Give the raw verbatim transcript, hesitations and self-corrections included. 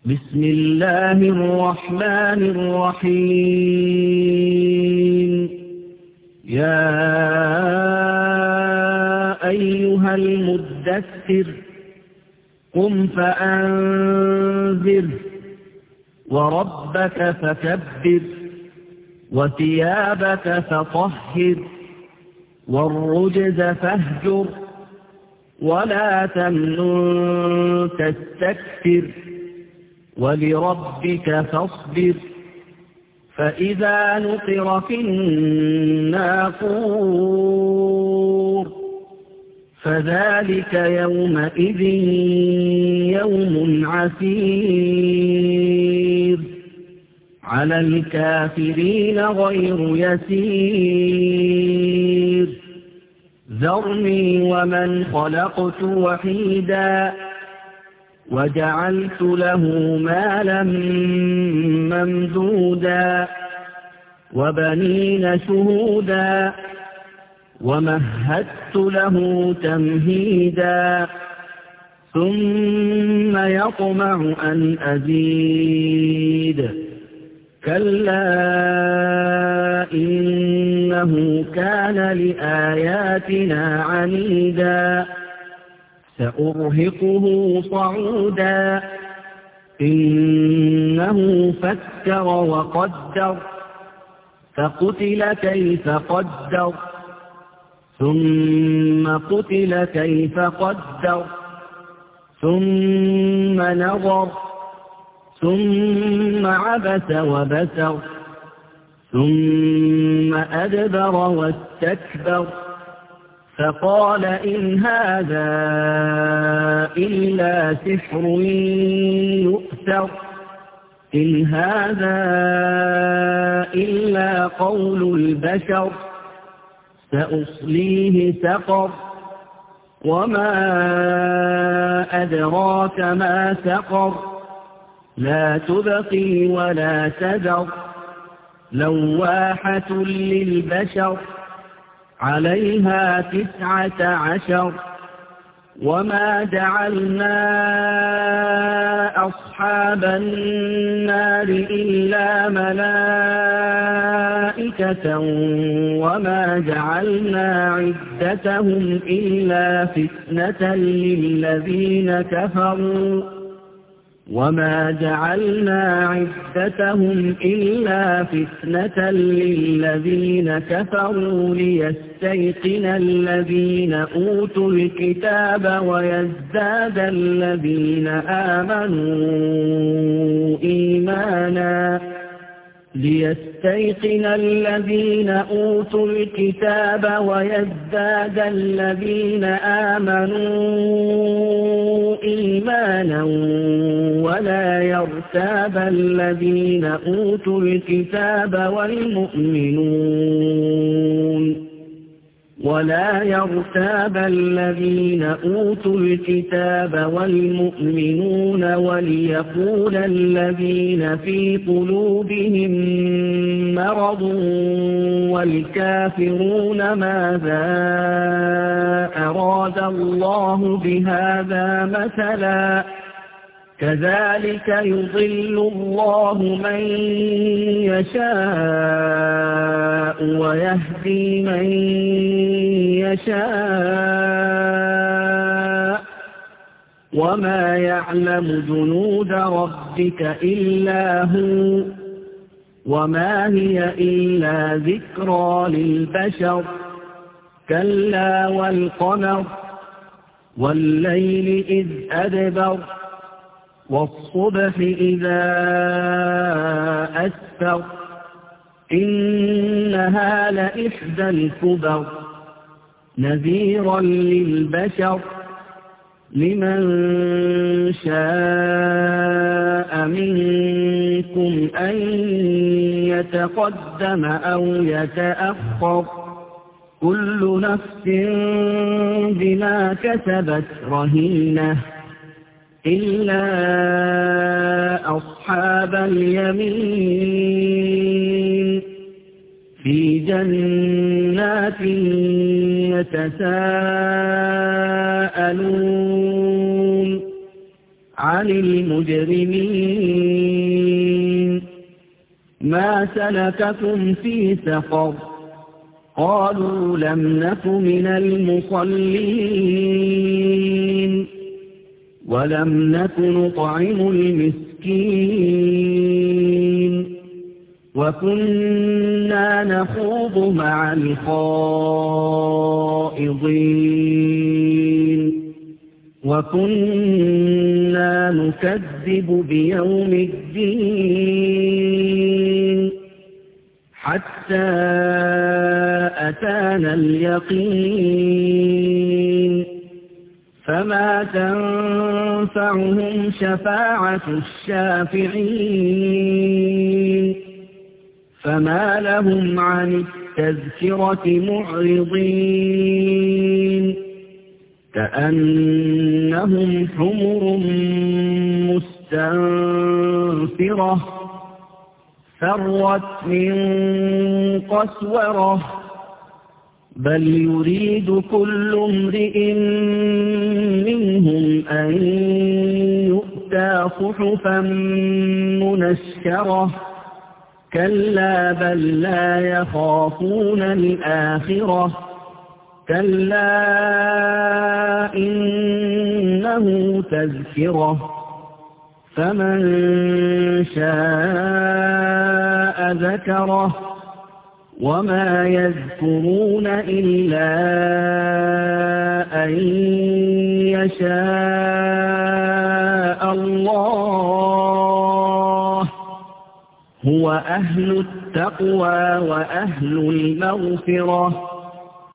بسم الله الرحمن الرحيم يا أيها المدثر قم فأنذر وربك فكبر وثيابك فطهر والرجز فاهجر ولا تمنن تستكثر ولربك فاصبر فإذا نقر في الناقور فذلك يومئذ يوم عسير على الكافرين غير يسير ذرني ومن خلقت وحيدا وجعلت له مالا ممدودا وبنين شهودا ومهدت له تمهيدا ثم يطمع أن أزيد كلا إنه كان لآياتنا عنيدا سأرهقه صعودا إنه فكر وقدر فقتل كيف قدر ثم قتل كيف قدر ثم نظر ثم عبس وبسر ثم أدبر واستكبر فقال إن هذا إلا سحر يؤثر إن هذا إلا قول البشر سأصليه سقر وما أدراك ما سقر لا تبقي ولا تذر لواحة للبشر عليها تسعة عشر وما جعلنا أصحاب النار إلا ملائكة وما جعلنا عدتهم إلا فتنة للذين كفروا وما جعلنا عدتهم إلا فتنة للذين كفروا ليستيقن الذين أوتوا الكتاب ويزداد الذين آمنوا إيمانا ليستيقن الذين أوتوا الكتاب ويزداد الذين آمنوا إيمانا ولا يرتاب الذين أوتوا الكتاب والمؤمنون ولا يرتاب الذين أوتوا الكتاب والمؤمنون وليقول الذين في قلوبهم مرض والكافرون ماذا أراد الله بهذا مثلا كذلك يضل الله من يشاء ويهدي من يشاء وما يعلم جنود ربك إلا هو وما هي إلا ذكرى للبشر كلا والقمر والليل إذ أدبر والصبح إذا أسفر إنها لإحدى الكبر نذيرا للبشر لمن شاء منكم أن يتقدم أو يتأخر كل نفس بما كسبت رهينة إلا أصحاب اليمين في جنات يتساءلون عن المجرمين ما سلككم في سقر قالوا لم نك من المصلين ولم نك نطعم المسكين وكنا نخوض مع الخائضين وكنا نكذب بيوم الدين حتى أتانا اليقين فما تنفعهم شفاعة الشافعين فما لهم عن التذكرة معرضين كأنهم حمر مستنفرة فرت من قسورة بل يريد كل امرئ منهم أن يؤتى صحفا منشرة كلا بل لا يخافون الآخرة كلا إنه تذكرة فمن شاء ذكره وما يذكرون إلا أن يشاء الله هو أهل التقوى وأهل المغفرة